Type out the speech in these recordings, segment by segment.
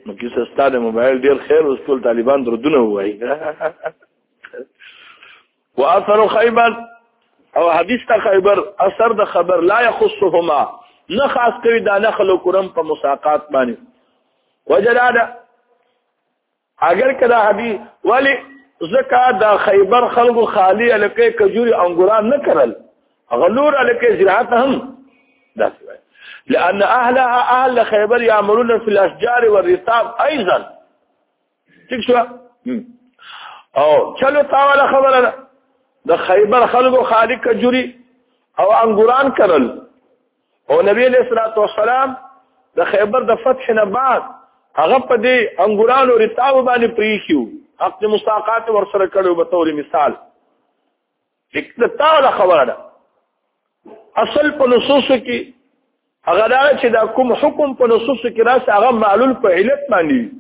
نو کیسه ستاره موبایل ډیر خیر اوس ټول طالبان دردونه وایي. واثر خیبر او حدیث تا خیبر اثر د خبر لا يخصهما نه خاص کوي دا نخل او کرم په مساقات باندې. وجلاده اگر کدا حدیث ولی زکا دا خیبر خلق خالی الکه کجوري انګوران نه کړل غلور الکه زراعت هم دا لأن أهل خيبر يعملون في الأشجار والرطاب أيضا. تكشوا أو چلو تاوالا خبر ده خيبر خلقو خالق کجوري او انګوران کرل او نبی علیہ الصلوۃ والسلام د خیبر د فتح نه بعد هغه په دې انګوران او رطاب باندې پریښیو حق مستاقات ورسره کړو به تور مثال. یک تاوالا خبر ده اصل په نصوص کې هغه دا چې دا کوم حکم په نصوص کې راځي هغه معلول په علت باندې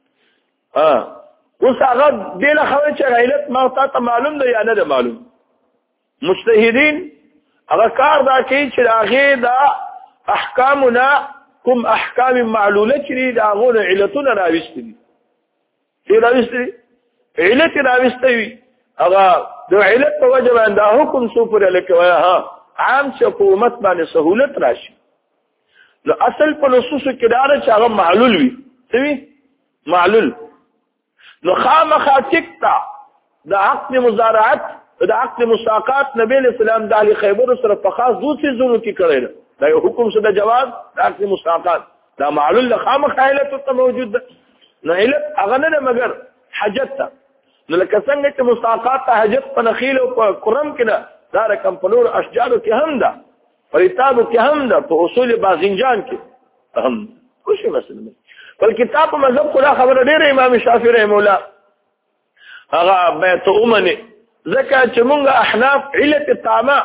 اوس هغه دله خو چې علت ما ته معلوم دی یا نه معلوم. مجتهدین هغه کار دا کوي چې هغه دا احکامنا کوم احکام معلوله چې دا غو علتونه راوستي دي راوستي علت راوستي هغه د علت په وجه باندې حکم سو پر لکه عام حکومت باندې سہولت راشي. نو اصل په نصوص کې دا چې هغه معلول وي څه معلول نو خامخا تکتا د عقد مزارعت د عقد مساقات نبی اسلام د علی خیبر سره په خاص دوسری زونو کې کړی دا یو حکم څه د جواز د عقد مساقات دا معلول خامخا علت ته موجود ده. نو علت هغه نه مگر حاجت ته نو لکه څنګه چې مساقات ته حاجت په نخیل او په کرم کې نه دا رقم په نور اشجار کې هم ده فرتابو کې هم ده په اصول باذنجان کې هم کوشي مثلا بل کتاب مذهب خدا خبر ډېر امام شافعي رحم الله هغه بیت امنه ځکه چې موږ احناف علت الطعام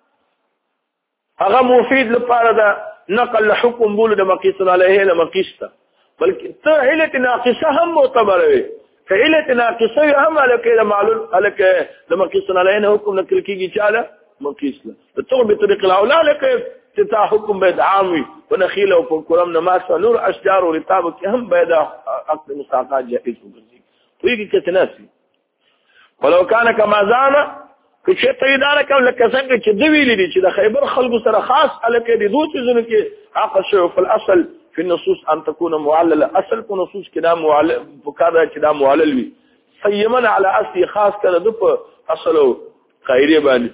هغه مفید لپاره ده نقل حکم بول د مقیس علیه له مقیسته بلکې ته علت ناقصه هم معتبر وي فعلت ناقصه هم الکه معلول الکه د مقیس علیه حکم نقل کیږي چاله مقیس له تو به طریق الاولى لکه تا حکم بيد عامي ونخيل او كرم نماس نور اشجار ورطاب کې هم بيد عقد مساقات جائز وګرځي توګه کې تناسي ولو كان كما زانا چې تیدار کوم لکه څنګه چې دوی لري چې د خیبر خلکو سره خاص الکه د دوه څه کې عقد شو في الاصل في النصوص ان تكون معلله اصل په نصوص کې دا معلل فکر چې دا معلل وي صيما على اصل خاص کړه د اصل خیره باندې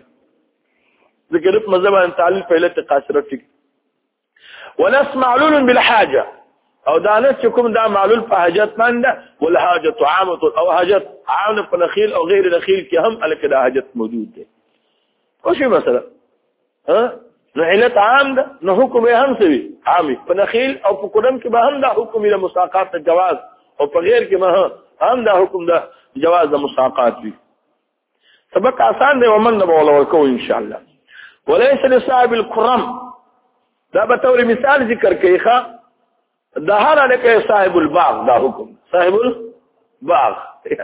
ذکر په مذهب ان تعلیل په علت قاصره ټیک ونس معلول بالحاجه او دا نه چې کوم دا معلول په حاجت باندې ولا حاجه عامه او حاجت عامه په نخیل او غیر نخیل کې هم الکه دا حاجت موجود دی او شی مثلا نو علت عام ده نو حکم هم سوي عامي په نخیل او په قدم کې به هم دا حکم له مساقات جواز او په غیر کې به هم دا حکم ده جواز د مساقات وي. سبق آسان دی ومن نه ولا ورکو ان شاء الله. وليس لصاحب الكرم دا بطور مثال ذکر کوي ښا دهر لکه صاحب الباغ دا حکم صاحب الباغ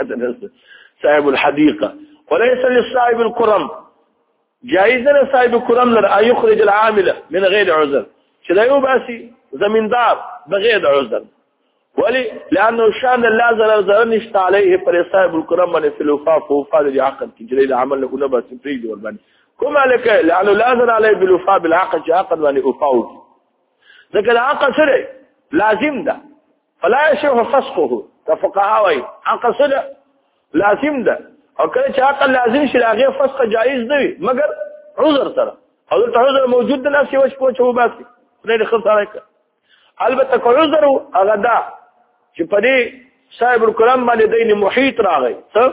صاحب الحديقه وليس لصاحب الكرم جائز له صاحب الكرم ان يخرج العامل من غير عذر چې دا یو باسي زمیندار بغیر عذر ولي لانه شان لا ضرر نشت عليه پر صاحب الكرم من في الوفاء وفاء العقد کې جليل عمل له نه بس پریږي ور باندې كما لك لانه لازم عليه بالوفاء بالعقد عقد وان وفاء ذكر العقد سره لازم ده فلا يشوف فسخه كفقهاوي عقد سره لازم ده او کله چې عقد لازم شي هغه فسخ جائز دی مگر عذر سره او ته عذر موجود نه سی وش پوښو باسي نه خساره البته کو عذر هغه دا چې په دې صاحب الکرام باندې دین محیط راغی څه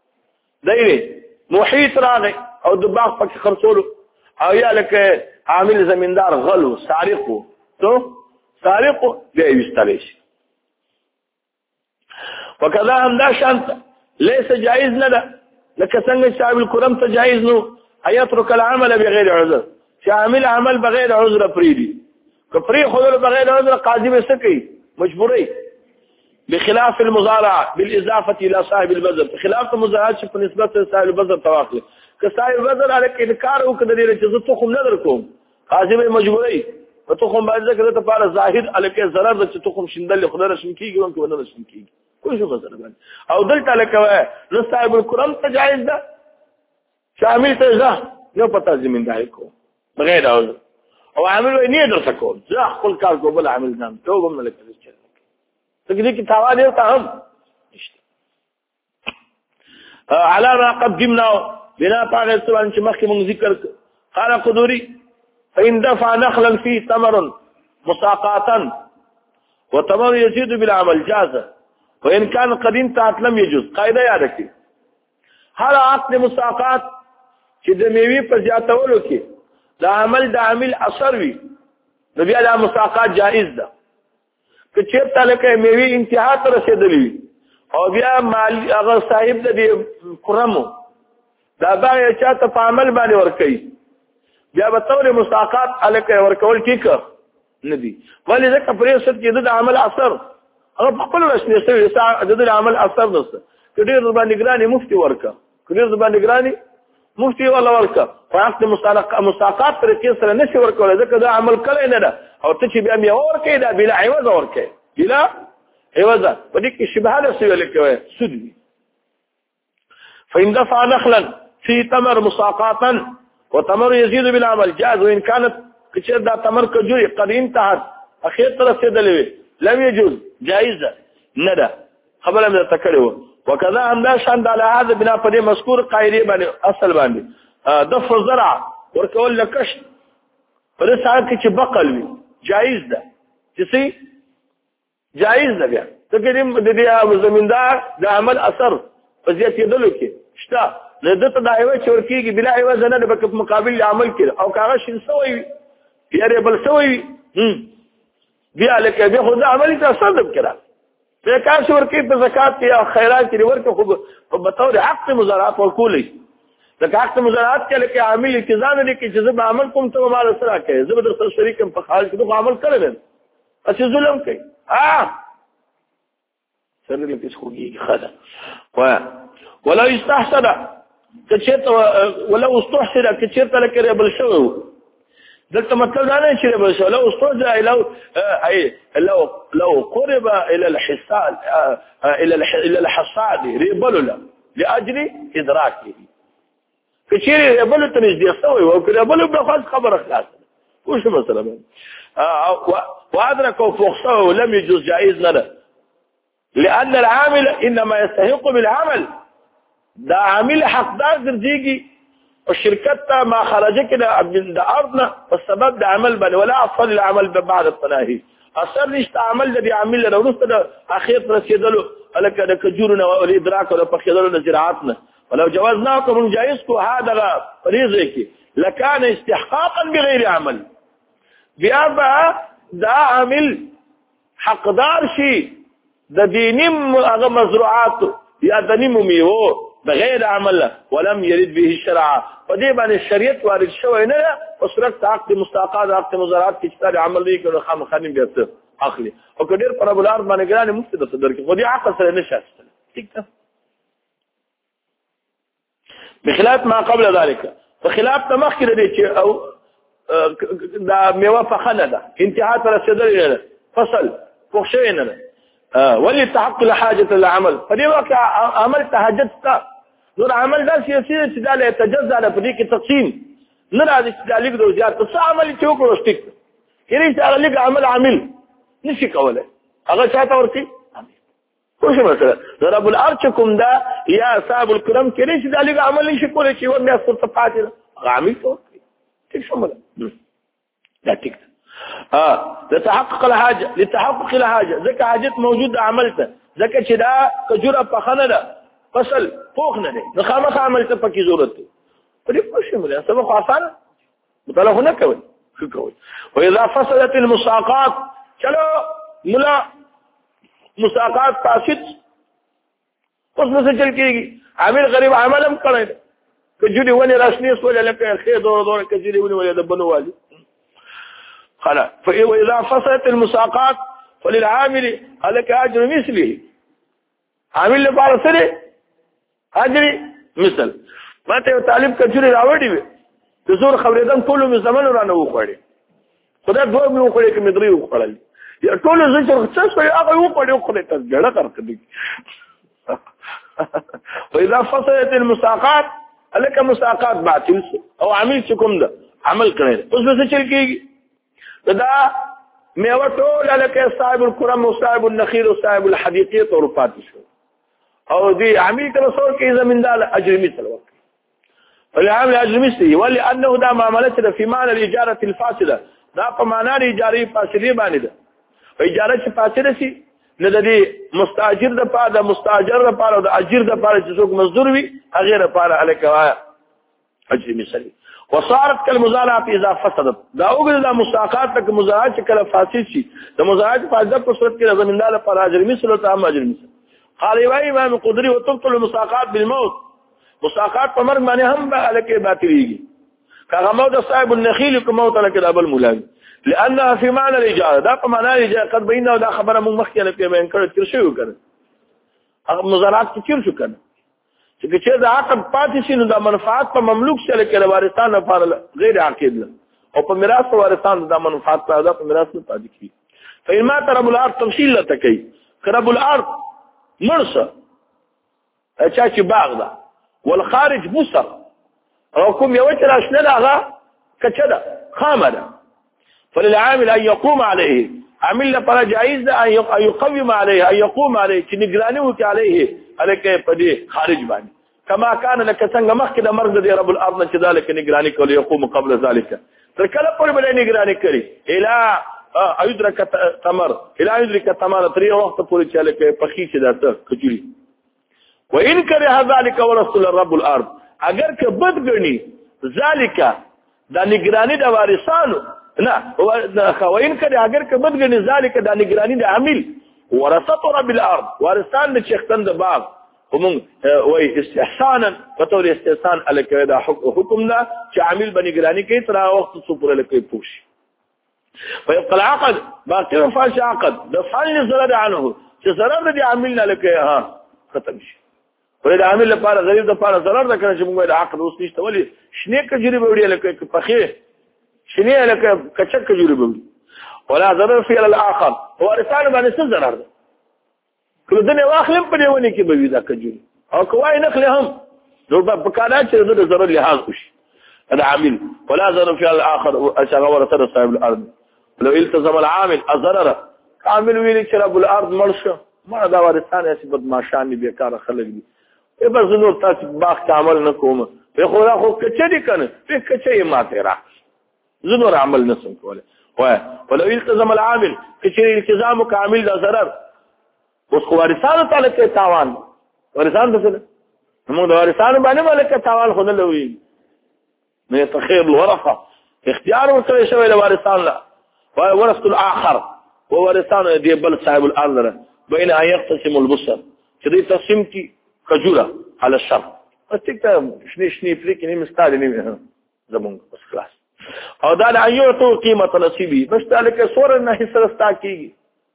دین محیط راغی او د باغ پکې خرڅولو او یا لکه عامل زمیندار غلو سارقو تو سارقو دی وستلیش وکذا هم دا شانت ليس جائز نه ده لکه څنګه صاحب الکرم ته جائز نو ايترك العمل بغیر عذر چې عامل عمل بغیر عذر پریدي کپری خود بغیر عذر قاضي به سکی مجبوري بخلاف المزارعه بالاضافه الى صاحب البذر خلاف المزارعه په نسبت صاحب البذر تواخل که صاحب البذر علیک انکار وکړي چې زه ته کوم نه درکوم قاضي به مجبوري په تخم باندې کړه ته پاره ظاهر الکه zarar د تخم شیندل خدای رسم کیږي او کنه رسم کیږي کوم څه مثلا باندې او دلته لکه نو صاحب القرآن ته جایز ده شامل ته ځه نو پتا زمینداری کو بغیر او عامل وي نه درته کو ځه خپل کار کو بل عامل ځم ته هم نه لکه څه ته دې کې تاوان یو ته هم على ما قدمنا بنا طاغ سبحان چې مخکې موږ ذکر قال قدوري فإن دفع نخلا فيه ثمر مساقاتا وثمر يزيد بالعمل جاز وإن كان قد انتهت لم يجوز قاعده یاد کړئ هر عقد مساقات چې د میوي په زیاتولو کې د عامل اثر وي نو بیا د مساقات جائز ده که چیرته لکه میوي انتها ته رسیدلی او بیا مال هغه صاحب د قرمو دا باندې چاته په عمل باندې ورکړي بیا به تور مساقات الکه ورکول ټیک نه دي ولی ځکه پرې ست کې د عمل اثر هغه خپل رسنی سوي د عمل اثر نشته کډیر باندې ګراني مفتي ورکا کډیر باندې ګراني مفتي ولا ورکا فاقت مساقات پر کې سره نشي ورکول ځکه دا عمل کړی نه ده او ته چې بیا مې ورکې دا بلا عوض ورکې بلا عوض په دې کې شبهه ده سوي لکه سود دي فإن دفع نخلا في تمر مساقاتا وتمر يزيد بالعمل جاز وإن كانت كثير دا تمر كجوري قد انتهت اخير طرف سيدلوي لم يجوز جائزة ندى قبل من التكلم وكذا هم شان على هذا بنا فدي مذكور قاعده باندې اصل باندې دفع زرع ورکول لکش پر ساعت کې بقل وي جائز ده چې جائز ده بیا تقریبا د دې زمیندار د عمل اثر فزيت يدلو کې شتا لدته دا ایو چې ورکیږي بلا ایو زنه د په مقابل عمل کړي او کاغه شین سوی یاره بل سوی بیا لکه به خدای عمل ته صدق کړه به کار شو ورکی په زکات یا خیرات کې ورکه خو په بطور حق مزارات ورکولې د حق مزارات کې لکه عامل التزام دي چې زه به عمل کوم ته مال سره کوي زه به در سره شریکم په خارج کې دوه عمل کړل اسی ظلم کوي سره لکه څوګي خدا ولا يستحسن کچته ولا استحسن کچته لکه بل شو دلته مطلب دا نه چې بل شو لو استحسن لو قرب الى الحصاد الى الحصاد ريبل لاجل ادراكه کچيري ريبل ته نږدې سوی او ريبل په خاص خبره خلاص وش مثلا وادركوا فوقه لم يجوز جائز لنا لان العامل انما يستحق بالعمل دا عامل حقدار ګرځيږي او شرکت ته ما خرجه کده من ارضنا والسبب ده عمل بل ولا اصل العمل بعد التناهي اثر نشته عمل د عامل له ورسته د اخر رسیدلو الکه د کجورنا او الادراک او په خیدلو د زراعتنا ولو جوازنا کوم جائز کو هذا فريضه کی لكان استحقاقا بغير عمل بیا دا عامل حقدار شي د دینم هغه مزروعات یا د نیمو میوه بغیر عمل ولم يرد به الشرع فدې باندې شریعت وارد شوی نه او صورت عقد مستاقات عقد مزارات کې چې عمل دی کړو خامخاني بیا اخلي او کډیر پر ابلار باندې ګرانه مفت د صدر کې خو دې عقد سره نشاسته ٹھیک ده بخلاف ما قبل ذلك فخلاف تمخر دي چې او دا میوه فخنه ده انتهاء تر رسیدل فصل فوښینه ولي تحق لحاجه العمل فدې واقع عمل تهجد نور عمل دا سیاسي چې دا له تجزا له پدې کې تقسیم نه راځي چې دا لیک د زیات څه عمل چې وکړو ستیک کله چې هغه لیک عمل عامل نشي کولای هغه چاته ورتي خو څه مثلا رب الارض کوم دا یا اصحاب الكرام کله چې دا لیک عمل نشي کولای چې ورنه ستر پاتې عامل ته ټیک شموله دا ټیک لتحقق الحاجه ذکر حاجت موجود عملته ذکر چې دا کجوره پخنه ده فصل فوق نه ده خامخ عملته پکې ضرورت دی په دې پوښتنه مله سبب آسان مطالعه نه کوي شو کوي واذا فصلت المساقات چلو ملا مساقات فاسد اوس نو څه چل کېږي عامل غریب عملم کړی کجوري ونی راشنی سول لکه خیر دور کجوري ونی ولې د بنو والی خلا فإذا فصلت المساقات فللعامل هلك أجر مثله عامل لپاره سره اجر مثل ماته طالب کجوري راوړي وي د زور خبرېدم ټول مې زمانو رانه وخوړي خدای دوه مې وخوړې کې مې درې وخوړل یا ټول زه چې څه شوی هغه وخوړې وخوړې ته ګړه کړې واذا فصلت المساقات الک مساقات باطل او عامل چې کوم ده عمل کړي اوس به څه کېږي دا میوه ټول الک صاحب الكرم او صاحب النخيل او صاحب الحديقيه او پاتې شو او دې عامل کله څور کې زمیندار اجر مثل وکړي ولعامل اجر مثل ولانه دا معاملته في معنى الاجاره الفاسده دا په معنا د اجاره فاسده باندې ده اجاره چې فاسده شي نه د مستاجر د پاره د مستاجر د پاره د اجر د پاره چې څوک مزدور وي هغه لپاره الکوایا اجر مثلی وصارت كالمزارعه اذا فسدت دا وګړه د مساقات تک مزارعه کله فاسد شي د مزارعه فاسده په صورت کې زمیندار لپاره اجر مثل او تام اجر مثل قال امام قدري وتبطل المساقات بالموت مساقات په مرګ باندې هم الکه باطليږي کغه موت صاحب النخيل کوم موت الکه د ابل مولا لانها في معنى الاجاره دا په معنی الاجاره قد بينه دا خبره موږ مخکې نه بیان کړو تر شو کړه هغه مزارعات کې شو کړه چې دا عقد پاتې شي نو دا منفعت په مملوک سره کې وارثان لپاره غیر عاقد او په میراث وارثان دا منفعت دا په میراث نه پاتې کی فإما رب الارض تفصيل لتكي رب الارض مرسى اچا چې باغ دا والخارج بصر او کوم یو چې راشنه هغه کچدا خامده فللعامل ان يقوم عليه عامل لپاره جائز ده ان يقوم عليه ان يقوم عليه چې نگراني وکړي عليه الکه په دې خارج باندې كما كان لك څنګه مخکې د مرګ د رب الارض چې ذلك نگراني کول يقوم قبل ذلك تر کله پورې به نگراني کړي الى يدرك تمر الى يدرك تمر تر وخت پورې چې الکه پخې چې داته کجوري وان كره ذلك ورسول رب الارض اگر که بد غني ذلك دا نگراني د وارثانو نه خوین کړي اگر که بد غني ذلك دا نگراني د عامل ورثه رب الارض وارثان د چختن د باغ هم وای استحسانا وتور استحسان الکه دا حکم دا چې عامل بنګرانی کوي تر وخت څو پورې لکه پوښي فيبقى العقد باقي فاش عقد د فعل زرد عنه چې ضرر د عامل نه لکه ها ختم شي ولې د عامل لپاره غریب د لپاره ضرر ده کنه چې موږ د عقد اوس نشته ولې شنه کجوري به وړي لکه پخې شنه لکه کچک کجوري به ولا ضرر في الاخر وارثان باندې څه ضرر ده کله دنه واخلم په دیونه کې به دا کجوري او کوای نخله هم نو په کاله چې د ضرر لحاظ وشي هذا عامل ولا ضرر في الاخر اشغل ورثه صاحب الارض لو التزم العامل الضرر عامل ویل چې رب الارض مرشه ما دا وارثان یې بدمعشان دي بیکاره خلک دي بس نور تاسو باغ عمل نه کوم په خو را خو کچې کنه په کچې ماته را زنور عمل نسم کوله ولو التزم العامل کچې التزام کامل دا ضرر اوس وارثان تعالی ته تاوان وارثان څه موږ د وارثان باندې مالک تاوان خو نه لوي نه تخير الورثه اختيار ورته شوی له وارثان لا ورثه الاخر وورثان دي بل صاحب الارض بين ان يقتسم البصر چې دې تقسیم کی کجوره على الشرط استکته شنی پرې کې نه مستعد نه زمونږ بس خلاص او دا د ایوتو قیمت نصیبی بس تعالی کې سور نه حصہ رستا کیږي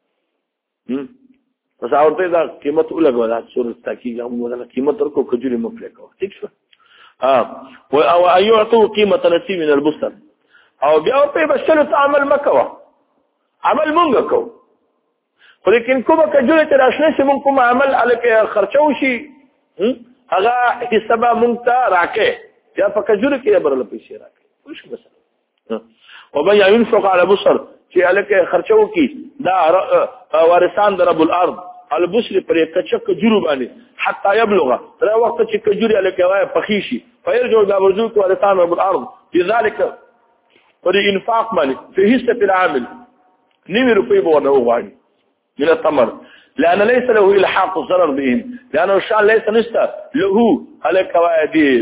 بس اورته دا قیمت ولګو دا سور رستا کیږي موږ دا قیمت ورکو کجوري مفلک ٹھیک شو او ایوتو قیمت نصیب من البصر او بیا ورته بشلو تعامل مکوا عمل مونږ کو ولیکن کومه کجوره تر اشنه چې مونږ کوم عمل الکه خرچو شي هغه حسابه مونږ ته راکې یا په کجوره کې برل پیسې راکې وش بس وبیا ينفق على بصر چې الکه خرچو کی دا وارثان در رب الارض البصر پر کچک کجوره باندې حتى يبلغ تر وخت چې کجوره الکه وای پخیشي فيرجو دا ورجو وارثان رب الارض لذلك پر انفاق باندې په حصه العامل نيمي روپي بونه وغواړي من التمر لأن ليس له إلحاق الضرر بهم لأنه الشأن ليس نستا له على كوادير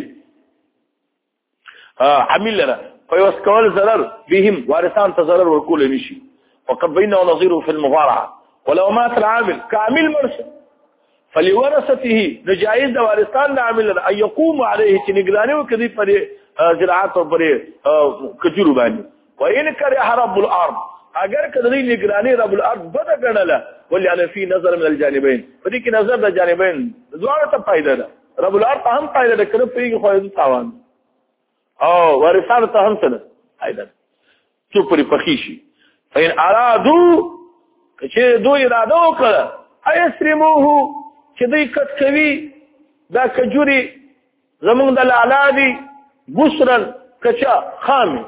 عمل لنا فيوسكوال الضرر بهم وارثان تضرر وكل نشي وقد بينه نظيره في المضارعة ولو مات العامل كعمل مرسل فلورثته نجائز وارثان عمل لنا أن يقوم عليه تنقلاني وكذي فري زراعات وفري كجور باني وإن كره رب الأرض اگر کدی نگرانی رب الارض بد غنله ولی انا فی نظر من الجانبین فدی کی نظر د جانبین دواړه ته فائدہ ده رب الارض هم فائدہ ده کړه پیږي خو تاوان او ورثان ته هم څه فائدہ څو پرې پخې شي. فإن ارادوا چې دوی اراده وکړه ایسرموه چې دوی کټ کوي دا کجوري زمونږ د لالا دي بسرن کچا خامي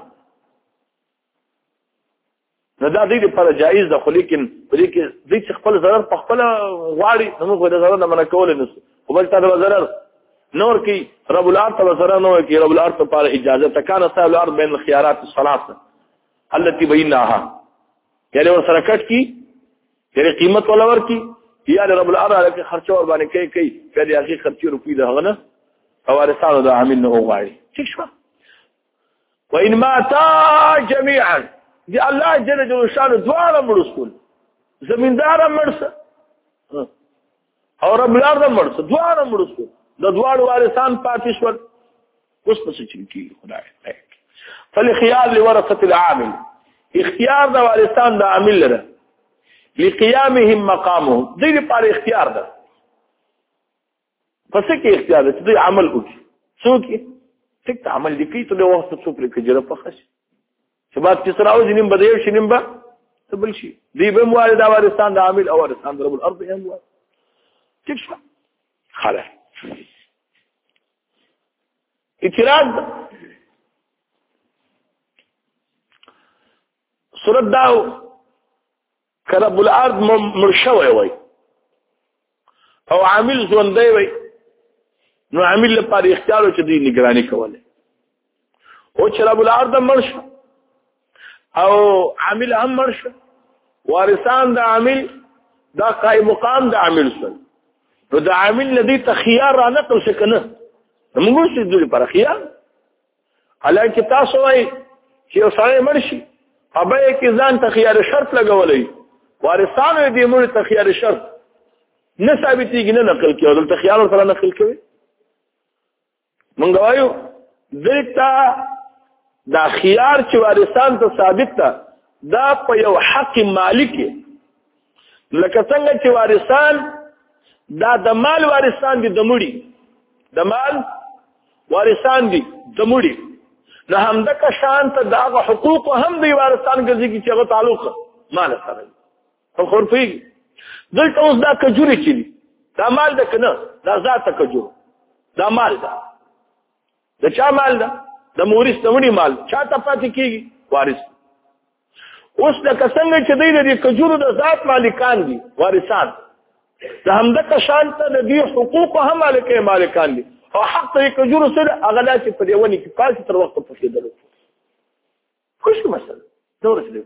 نو دا دوی لپاره جایز ده خو لیکن په دې کې دوی چې خپل ضرر په خپله غواړي نو موږ د ضرر نه منع کولی نشو خو بل تا د ضرر نور کی رب الارض ته ضرر نه وي رب الارض لپاره اجازه تکان صاحب الارض بین الخيارات الثلاثه التي بيناها یعنی ور سره کټ کی یعنی قیمت ولا ور کی یا رب الارض علیه خرچ ور باندې کوي کله اخی خرچي روپی ده غنه او ورثانو د عامل نه وغواړي ٹھیک شو. وان ماتا جميعا دی الله جل جلاله شان دواره مرسول زمیندار مرسه او رب الارض مرسه دواره مرسول د دوار وارثان پاتې شول اوس څه چې کی خدای فالخيار لورثه العامل اختیار د وارثان د عامل لره لقيامهم مقامهم دې لپاره اختیار ده پس کې اختیار ده چې عمل وکړي څوک ټیک عمل لیکي ته د وخت څو پر کې جره پخښ شباب چې سراو جنیم بدیو شنیم با تبل شي دی به موارد وارثان د عامل او وارثان رب الارض هم وای ٹھیک شو. خلاص اعتراض صورت داو که رب الارض مرشوی وی او عامل ژوندی وی نو عامل لپاره اختیار چې دوی نگرانی کوله او چې رب الارض مرشه او عامل هم مرشه وارثان د عامل دا قائم مقام د عامل سره نو د عامل لدی تخيار را نقل شکنه موږ چې دوی لپاره خيار حالانکه تاسو وای چې اوسای مرشي ابا کې ځان تخيار شرط لګولې وارثانو دې موږ تخيار شرط نه ثابتېږي نه نقل کیږي دلته خيار سره نقل کوي مونږ وایو دلته دا خيار چې وارثان ته ثابت ده دا په یو حق مالک لکه څنګه چې وارثان دا د مال وارثان دي د مړي د مال وارثان دي د مړي نه هم د کشان ته دغه حقوق هم دی وارثان ګرځي چې هغه تعلق مال سره خو خورفي دلته اوس دا کجوري چي دا مال ده کنه دا ذات کجور دا مال ده د چا مال ده د مورث تمنی مال چا ته پاتې کیږي وارث اوس د څنګه چې دی د کجورو د ذات مالکان دي وارثان د هم د کشان ته د دې حقوق هم مالکان دي او حق ته کجورو سره اغلا چې په دیونی کې پاتې تر وخت پاتې درو خوش مثلا دورس دې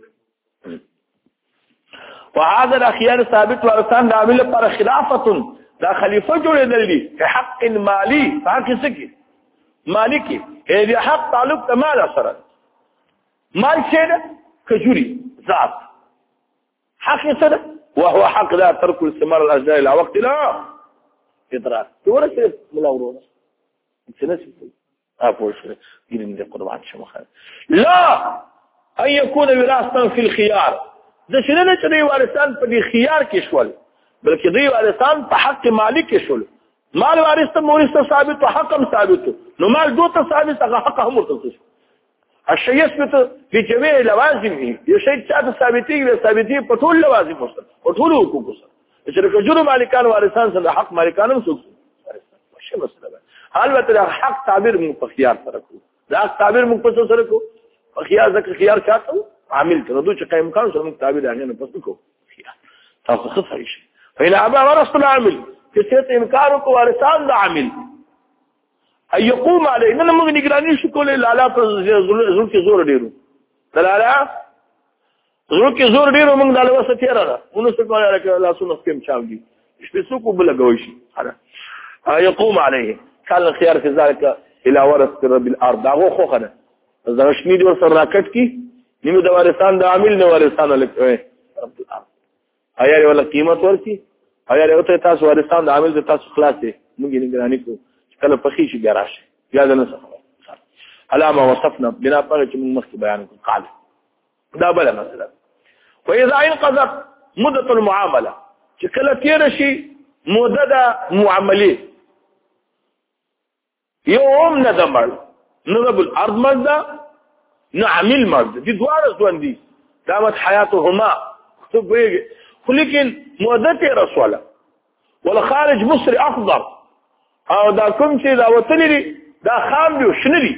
وهذا الاخيار ثابت وارثان د عامل پر خلافه دا خلیفہ جوړېدل دي په حق مالی حق سکی مالکی دې حق تعلق ته مال سره مال څه ده کجوري ذات حق سره وهو حق لا ترك الثمار الاجزاء الى وقت لا ادراك ورثه ملاورونه څنګه اپوش ګرین دې قربان شمه لا ان يكون وراثا في الخيار د شنه چې دی وارثان په دې خيار کې شول بلکې دی وارثان په حق مالک کې شول مال وارث ته مورث ثابت او حق هم ثابت نو مال دوته ثابت هغه حق هم ورته الشيء يثبت في جميع اللوازم یو شی چې ثابتي په ټول لوازم سره او ټول حقوق سره چې کجور مالکان وارثان سره حق مالکان هم څوک شي مسله البته حق تعبیر موږ په خيار سره کو دا تعبیر موږ په سره کو په خيار ځکه خيار چاته عامل کړو چې قائم کړو سره موږ تعبیر هغه نه پس کو خيار تاسو څه صحیح شي فإن أبى ورث العامل چې څه انکار وکړ وارثان د عامل اي يقوم عليه نن موږ نگرانی شو کولای لالا پر زور کې زور ډیرو لالا زور کې زور ډیرو موږ د لوسه تیر را ونو څه کوي راکه لاسونه سپم چاوږي شپې کو بل غوي شي يقوم عليه كان الخيار في ذلك الى ورث رب الارض هغه خو خنه زغشمي دي ور راکټ کی نیمه د وارثان د عامل نه وارثان لکه رب الارض ایا ولا قیمت ورکی ایا ته تاسو وارثان د عامل د تاسو خلاصې موږ نگرانی کو کله پخې شي بیا راشي یاد نه څه علامه وصفنا بنا پر چې موږ مخکې بیان کړو قال دا بل مسله واذا انقضت مده المعامله چې کله تیر شي مده د معاملې يوم ندمر نرب الارض مزدا نه عامل مرد دي دواړه ځوان دي دامت حیاتهما خو لیکن موده تېره شوله والخارج مصر اخضر او دا کوم چې دا وتلي دي دا خام دي او شنه دي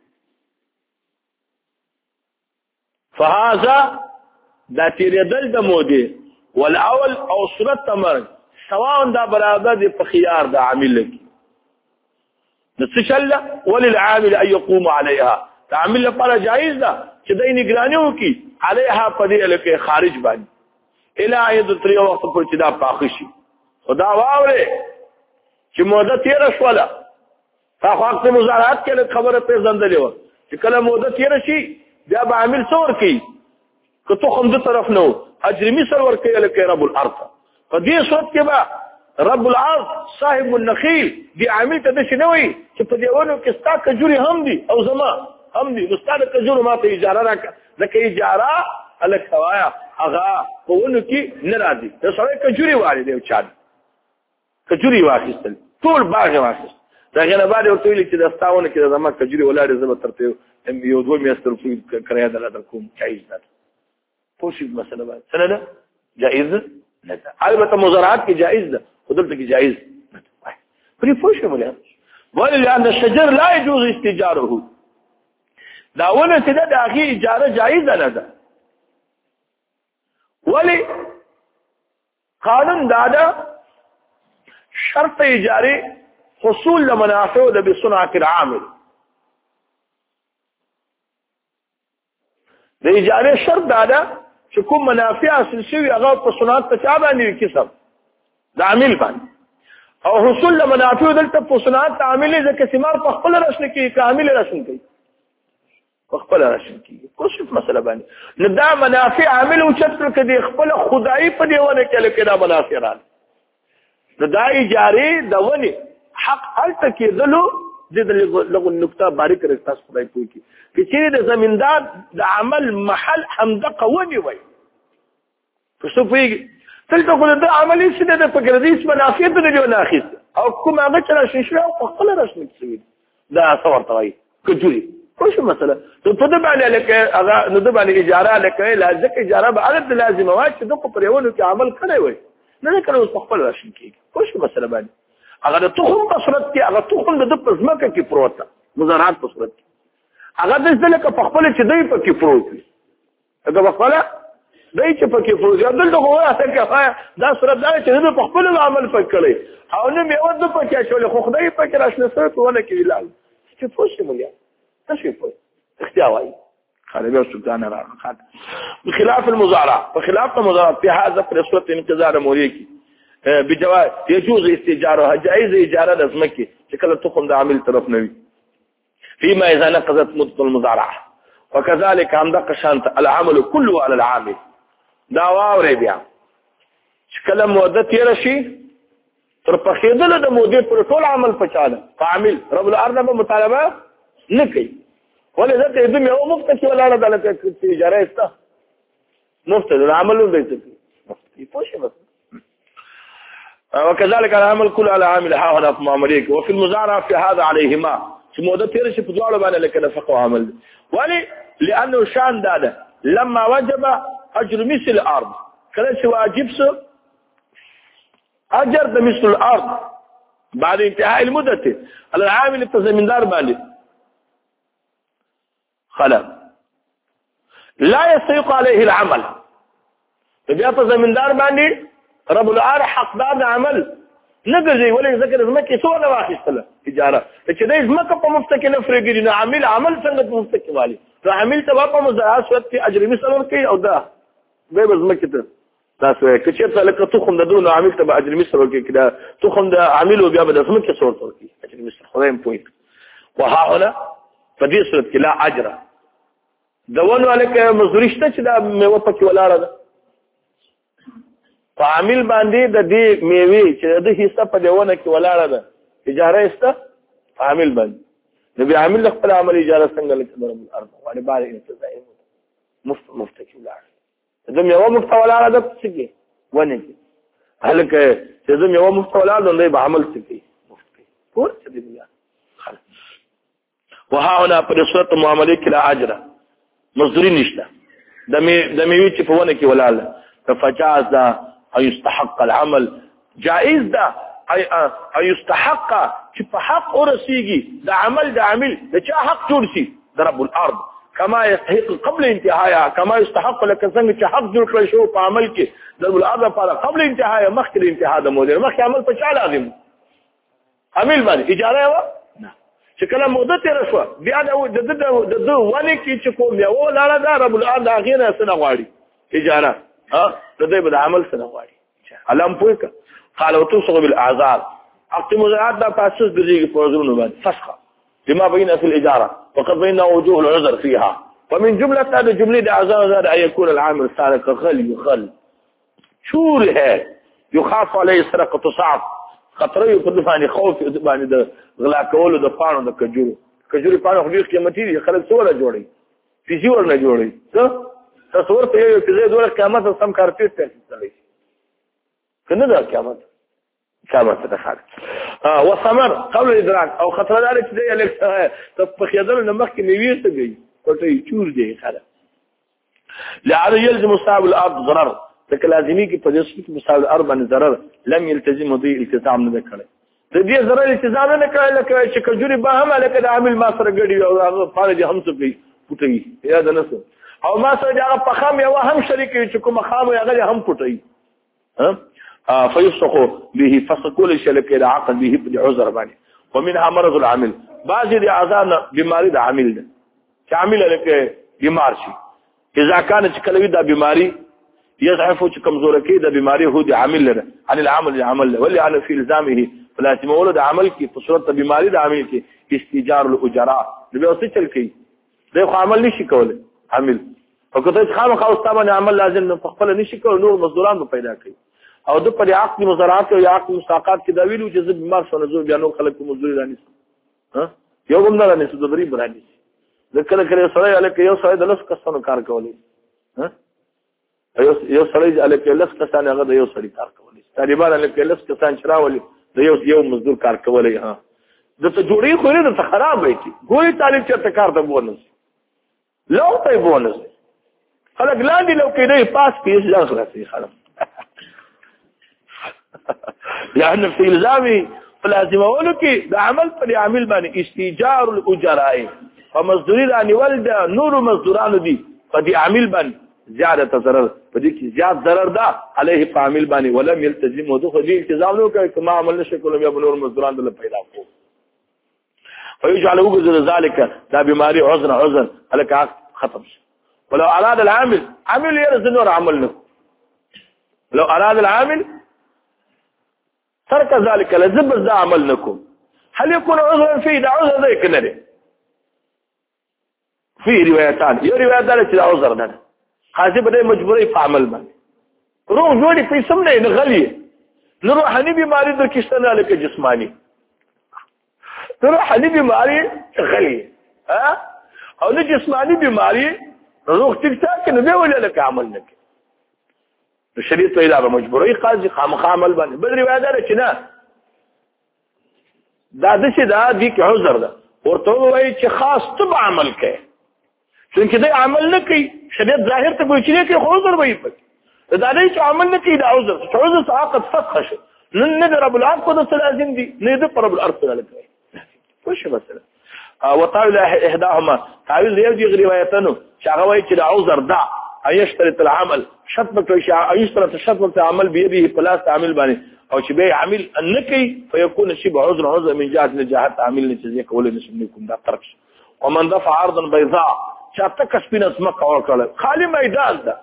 فهذا دا تیرېدل د مودې والاول او صورت تمر سواء دا برابر دي په خيار د عامل لګي د څه چله وللعامل ان يقوم عليها دا عامل لپاره جایز ده چې د نگراني وکي عليها په دې لکه خارج باندې اله ايد تر یو وخت پورې چې دا پاخشي خدا واوره چې موده تیر شوله تا خو وخت مزارعات کې خبره پیژندلې و چې کله موده تیر شي بیا به عامل څور کوي که تخم د طرف نو اجر مثل ور کوي لکه رب الارض په دې صورت کې به رب الارض صاحب النخيل دی عامل ته د شنوي چې په دیونو کې ستا کجوري هم دي او زما هم دي مستعد کجور ما ته اجاره راکړه ځکه اجاره الک هوایا هغه کوونو کې نه راځي د سره کجوري واري دی چا کجوري واخیستل ټول باغ واخیست دا غنه بعد ورته ویل چې د استاونه کې زما کجوري ولاړ زما ترته یو دوه میاشتې په کریا دلته کوم جایز ده پوښي مسله باندې څه نه جایز نه ده البته مزارعات کې جایز ده خودلته کې جایز نه ده پرې پوښي مولا ولله الشجر لا يجوز استجاره دا ونه چې د هغه اجاره جایز نه ده ولی قانون دادا شرط اجاره حصول لمنافع ده بصنعه العامل د اجاره شرط دادا چې کوم منافع حاصل شوی هغه په صنعت ته چا باندې کسب د عامل باندې او حصول لمنافع دلته په صنعت عامل ځکه ثمار په خپل راشن کې کامل راشن کوي په خپل راشن کې کوم مسله باندې نو دا منافع عامل او چتر کې خپل خدای په دیونه کې لکه دا منافع را نو دا اجاره دونه حق الته کې دلو د لغو نقطه باریک رساس خدای کوي کې چې د زمیندار د عمل محل حمده قونی وي څه پیږي تلته خو د عملي څه د فکردیس منافع د نه ناخیس او کوم هغه چې شیشه او خپل رسمي کوي دا څور توي کجوري کوم مسله ته په دې باندې لکه هغه نو د باندې اجاره لکه لازم اجاره به عدد لازم واش د په پرېولو کې عمل کړی وي نه کړو خپل راشن کېږي کوم مسله باندې هغه تخم په صورت کې هغه تخم د پزماکه کې پروت مزارعات په صورت کې هغه د ځل په خپل چې دی په کې پروت وي هغه په خپل دی چې په کې پروت دی دلته هو هغه دا صورت دا چې د خپل عمل په کړی او نه مې ود په کې شول خو خدای په کې راشنه سره ونه کې لاله چې پوښتنه مليا تشوي په اختیار وایي خالد سلطان راخات بخلاف المزارعه بخلاف المزارعه في هذا في صورت انتظار موريكي بجواز يجوز استجاره جائز اجاره لازمكي شكل تخم ده عامل طرف نوي فيما اذا نقضت مدة المزارعه وكذلك عندك شانت العمل كله على العامل دا واوري بیا شكل مده تیر شي تر پخېدل د مودې پر ټول عمل پچاله عامل رب الارض به مطالبه نه کوي ولې ذاته دې یو مفت کې ولاړه د اجاره استه مفت العمل دې ته پوښي بس وكذلك العمل كله على عامل ها هنا في معامليك وفي المزارعه في هذا عليهما مودة تيرش في دوله باندې لکه نفقه او عمل ولي لانه شان داده لما وجب اجر مثل الارض کله چې واجب سو اجر د مثل الارض بعد انتهاء المده على العامل التزميندار باندې خلا لا يستيق عليه العمل بیا تزميندار باندې رب العال حقدار عمل نګرځي ولې ذکر زمکه څو نه واخیستله اجاره چې دې زمکه په مفت کې نه فرګري نه عمل څنګه په مفت کې والی نو عامل ته په مزارعات صورت کې اجر مثل ورکي او دا به زمکه ته تاسو کې چې تلک تخم د دون عامل ته اجر مثل ورکي کدا تخم د عامل او بیا به زمکه صورت ورکي اجر مثل خدایم پوینت وها هنا په دې صورت کې لا اجر دونه الک مزورشته چې دا میوه پکې ولاړه ده عامل باندې د دې میوه چې د حصہ په دیونه کې ولاړه ده اجاره استه عامل باندې نبي عامل خپل عمل اجاره څنګه لکه درم الارض باندې باندې انتظام مفت کې ولاړه د میوه مفت ولاړه ده څه ونه کې هلکه چې د میوه مفت ولاړه ده به عمل څه مفت پور څه دی وها هنا په صورت معاملې کې لا اجر مزدوري نشته د میوې چې په ونه کې ولاله فجاز ده او يستحق العمل جائز ده او يستحق چې په حق ورسیږي د عمل د عامل د چا حق جوړ شي د رب الارض كما يستحق قبل انتهائها كما يستحق لك څنګه چې حق جوړ کړی شو په عمل کې د رب الارض لپاره قبل انتهائها مخکې د انتها د موده مخکې عمل په چا لازم عامل باندې اجازه و نه چې کله مدته تیر شو بیا د ونه کې چې کوم یو لاله دا رب الارض هغه نه سره غواړي اجازه د دې په عمل سره غواړي علم پوهه قال وتصغ بالاعذار اقسم زاد دا پاسس دغه پروژو باندې فسخه لما بين في الاجاره وقد بينا وجوه العذر فيها ومن جمله هذه جمله الاعذار زاد ان يكون العامل سارق خل شور ہے يخاف عليه سرقه صعب خطر یو په باندې خوف باندې د غلا کولو د پانو د کجوري پانو خو ډیر قیمتي دي خلک څوره جوړي فيزي ورنه جوړي څه تصور ته یو چې دوه قیامت سم کارپیټ ته تللی کنه دا قیامت تدخل وثمر قبل الادراك او خطر ذلك دي الك تفخيدل نمخ نوير تجي قلت چور دي خلا لعل يلزم صاحب الارض ضرر لكن لازمي کې په دې کې صاحب الارض باندې ضرر لم يلتزم به التزام نه کړي د دې ضرر التزام نه کړي لکه چې کجوري به هم لکه د عامل ما سره غړي او هغه فارج هم څه کوي پټي یاد نه سو او ما سره هغه پخام یو هم شریک چې کوم خام هغه هم پټي ها فيفسق به فسق كل شيء لك عقد به بعذر باندې ومنها مرض العامل بعض دي اعذار بیماری د عامل ده چې عامل لك بیمار شي اذا كانت کلوي د بیماری يضعف چې کمزور کې د بیماری هو د عامل له عن العمل ولي على في الزامه فلازم ولد عمل کې په صورت بیماری د عامل کې استئجار الاجراء د به اوسې چل کې د عمل نشي کولای عامل او کته خامخا اوستابه عمل لازم په خپل نشي کول نور مزدوران پیدا کوي او د پر عقد مزارعات او عقد مستاقات کې دا ویلو چې زه بیمار شوم زه بیا نو خلک مزدوري راني ها یو کوم نه راني څه درې براني ذکر کړي سره الکه یو سره د لس کسانو کار کولی ها یو سره الکه لس کسانو هغه د یو سره کار کولی طالبان الکه لس کسان چراولي د یو مزدور کار کولی ها د ته جوړي خو نه ته خراب وي کی ګوري طالب چې ته کار ته بونس لو ته بونس خلک لاندې لو کې دی پاس پیس ځان خلاصي خلاص يعني في الزامي فلازم اقول لك ده عمل پر عامل باندې استئجار الاجراء فمصدر ان ولد نور مصدران دي قد عامل باندې زیاده ضرر پدې کې زیات ضرر ده عليه عامل باندې ولم يلتزم ودخل دي التزام نو کوي کما عمل شکل یا نور مصدران دل پیدا کو فيجعل وجود ذلك ده بماري عذر لك ختم ولو اراد العامل عمل يرز نور عمل لو اراد العامل ترك ذلك لزب ذا عمل لكم هل يكون عذرا فيه ده عذر ذلك نري في روايتان يو روايات ذلك ده عذر ده حاسب ده مجبوري في عمل من روح جوڑي في سمنه نغليه نروح هنبي ماري در كشتنا لك جسماني نروح هنبي ماري غليه ها او نجسماني بماري روح تكتاك نبي ولا لك عمل لك الشريط پیدا به مجبوري قاضي خامخامل باندې بل روایت ده چې نه دا د څه دا دي کې عذر ده ورته وایي چې خاص تب عمل کوي څنګه دا عمل نه کوي شریعت ظاهر ته وایي چې کې عذر وایي پک دا نه چې عمل نه کوي دا عذر چې عذر ساقط فسخ شو نه رب العالمین کو د لازم دي نه د رب الارض له کوي وش مثلا وطاول احداهما تعويل يجي روايتانه چې هغه وایي چې دا عذر ده ايشترط العمل شرط بکړي ايشترط الشرط بکړي عمل بيده پلاس عامل باندې او چې به عامل انکي فيكون شبه عذر من جهه نجاحت عامل نتیجه کول نشم دا ترک ومن دفع عرضا بيضاء شاته کسبین اسمه کول کړل خالی میدان ده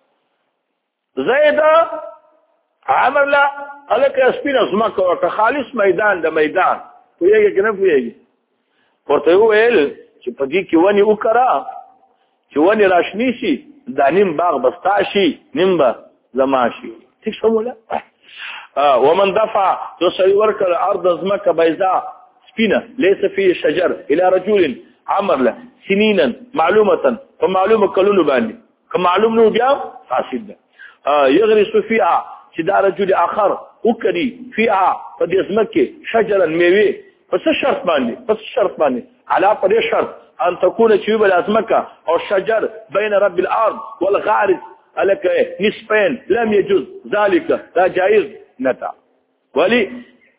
زید عمل لا الک اسبین اسمه کول خالص میدان ده میدان پوهیږي کنه پوهیږي ورته ویل چې په دې کې ونی وکړه چې ونی راشنی شي دا نیم باغ بستاشي نیم با زماشي ٹھیک شو مولا ومن دفع يسوي ورك الارض زمكه بيضاء سبينه ليس فيه شجر الى رجل عمر له سنينا معلومه ومعلومه كلون باندې كمعلوم نو بیا فاسد يغرس فيها شدا رجل اخر وكري فيها قد يسمك شجرا ميوه بس شرط باندې على پر شرط ان تكون شيوب الاسمكه او الشجر بين رب الارض والغارس لك نصفين لم يجوز ذلك لا جائز نتا ولي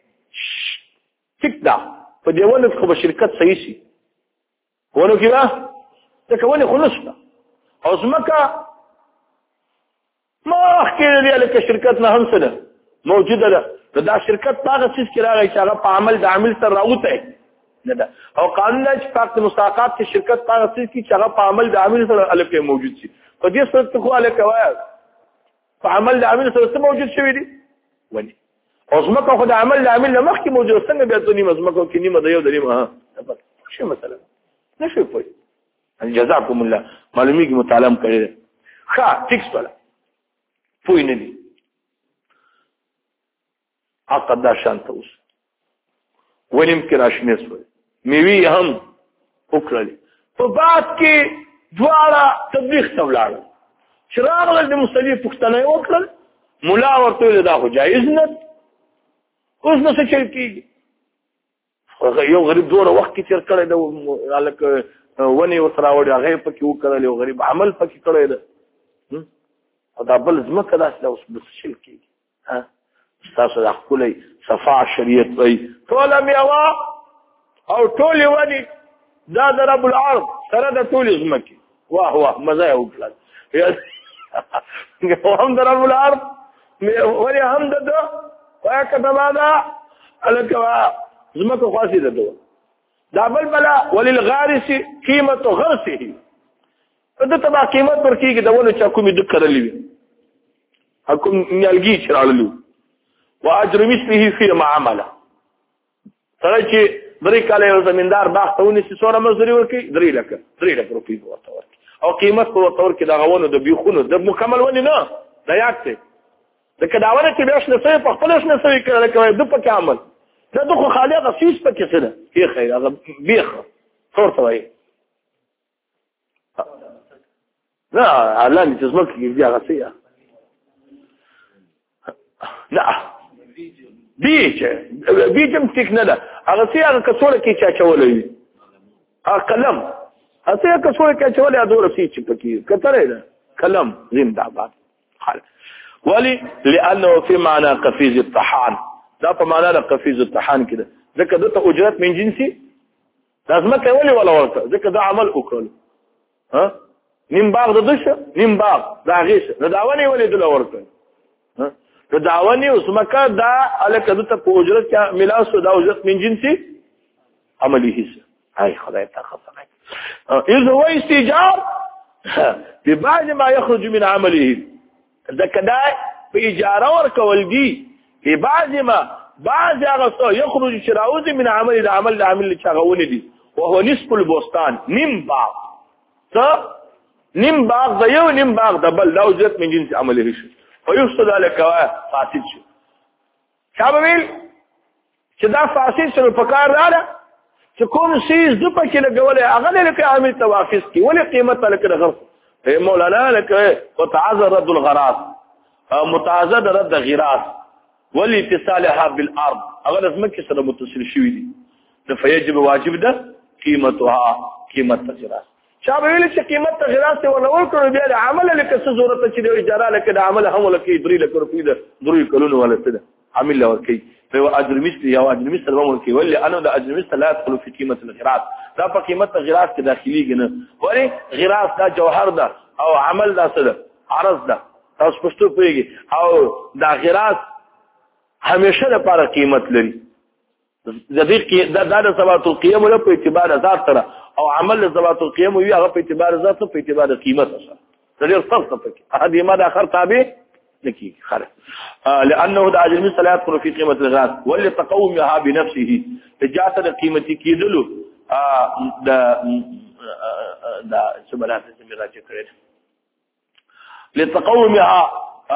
تكدا فديونه خو شرکت صحیح شي ونه کیوا تکونه خلصنا او اسمکه ما احكي لك شركتنا هم سنه موجوده ده دا شرکت هغه څه چې راغی چې هغه په عمل د عامل سره راوته نه ده او قانون چې پاک مستحقات کې شرکت هغه څه چې هغه په عمل د عامل سره الکه موجود شي په دې سره خو الکه وای په عمل د عامل سره موجود شوی دی ونی او زمکه خو د عمل د عامل نه مخکې موجود څنګه بیا ته نیمه زمکه کې نیمه د یو د نیمه ها څه مثلا نشي پوي جزاكم الله معلومیږي مطالعه کړی ښه ټیکس ولا پوي نه دي عقد دا شانته اوس وليمكن اشمس میوي هم وکړل په بعد کې دواړه تبلیغ تولاړ چراغ له مصلی پښتنه وکړل مولا ورته دا خو جایز نه اوس نو څه چل کیږي یو غریب دوره وخت کې تیر کړی دا الک ونی وسره وړي هغه پکې وکړل یو غریب عمل پکې کړی دا او دا بل زمکه داس اوس بس شل کیږي ها تاسو د خپل صفا شریعت وي ټول میوا او ټول ونی دا د رب العرض سره د ټول زمکه واه واه مزه وکړه هم د رب العرض ولي هم د وکړه دا الکوا زمکه خاصه ده دا بل بلا وللغارس قیمت غرسه د تبع قیمت ورکیږي دا ونه چا کومې د کړلې حکم نیالګي چرالو واجر مثله فيما عمله سره چې درې کاله یو زمیندار باغ ته ونیسي سوره مزدوري ورکي 3 لک روپۍ ورته ورکي او قیمت په ورته ورکي دا غوونه د بيخونو د مکمل ونی نه دا یاکته د کداونه چې بیا شنه په خپل شنه سوي کړل کوي د په عمل دا دغه خالق فيش پکې څه ده کې خیر هغه بيخ ورته وایي لا اعلان تزمك دي غسيه لا بيجم تكنده غسيه كسوره کې چا چولې قلم غسيه كسوره کې چولې ادور سي چې پکې کتره ده قلم زنده باد حال ولي لانه في معنى قفيز الطحان دا په معنا د قفيز الطحان کې ده ځکه دته اجرت من جنسي لازم کوي ولا ورته ځکه دا عمل وکړل ها نیم باغ د دشه نیم باغ دا غیشه د داونی ولې د ورته ها د داونی اوس مکه دا الکه د ته اجرت کې ملاسو دا اجرت من جنسي عملي هيڅ اي خدای ته خصنه اذا هو استيجار ببعض ما يخرج من عمله ذکر دا په اجاره ورکول دي ببعض ما بعض هغه يخرج شراوز من عمل العمل اللي شغونه دي وهو نصف البستان نیم باغ څه نیم باغ د یو نیم باغ د بل دا وجت من جنس عمله شي فيفسد عليك فاسد شي شابویل چې دا فاسد سره پکار راځه چې کوم شي د پکې لګولې هغه لکه عامل توافق کی ولې قیمت لکه غرض مولانا لکه وتعذر رد الغراس متعذر رد غراس والاتصالها بالارض هغه زمکه سره متصل شوی دي فيجب واجب ده قیمتها قیمت تغیرات چا ویل چې قیمت تغیرات ولا ورکړو بیا د عمل لکه څه ضرورت چې د اجاره لکه د عمل هم لکه 3 لک روپۍ ده 3 کلونه ولا څه عامل ورکي فهو اجر مثل یا اجر مثل ورکي ولي انا د اجر مثل لا يدخل في قيمه الغراس دا په قیمت تغیرات کې داخليږي نه ولی غراس دا جوهر ده او عمل دا څه ده عرض ده تاسو پښتو پیږي او دا غراس همیشه لپاره قیمت لري د ثبات القيم له په اعتبار ذات سره او عمل ثبات القيم وي هغه په اعتبار ذات په اعتبار قیمت سره دلیل فرق پکې هدي ما د اخر تابع لكي خلاص لانه دا اجر مثل يدخل في قيمه الغاز واللي تقومها بنفسه جاءت قيمتي كيدلو دا سبحانه راجع کړي لتقومها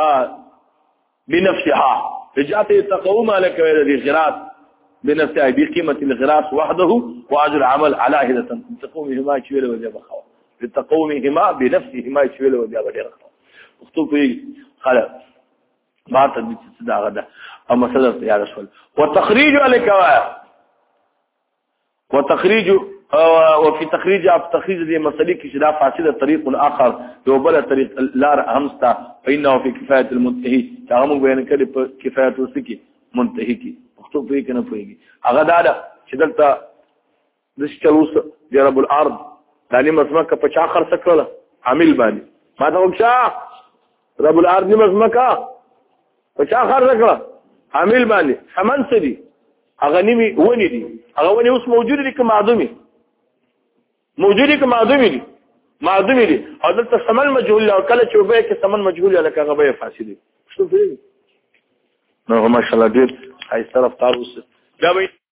بنفسها جاءت تقومها لك الغراس بنفسها بقيمه الغراس وحده واجر عمل على هده تقومهما شويله وجب خوا لتقومهما بنفسهما شويله وجب ډیر مكتوب خلاص ما تدې صدا غدا اما صدر يا رسول وتخريج الكوايا وتخريج وفي تخريج دي مسلك شدا فاسد طريق اخر یو بل طریق لار همستا فإنه في كفايه المنتهي هغه بیان کړي په کفایت وسکی منتهي کی پښتو په کې نه پويږي هغه دا چې دلته د چلوس دی رب الارض دانی مسمکه په چا خرڅ کړل عامل باندې ما ته وښه رب الارض مسمکه په چا خرڅ کړل عامل باندې سمن سدي هغه نیمه ونی دي هغه ونی اوس موجود دي که معدومي موجودی که معدومی دي او دلته سمن مجهول او کله چې وبې کې سمن مجهول لکه هغه به فاسدي شو فهم نو ماشاءالله ډېر هاي طرف تاسو دا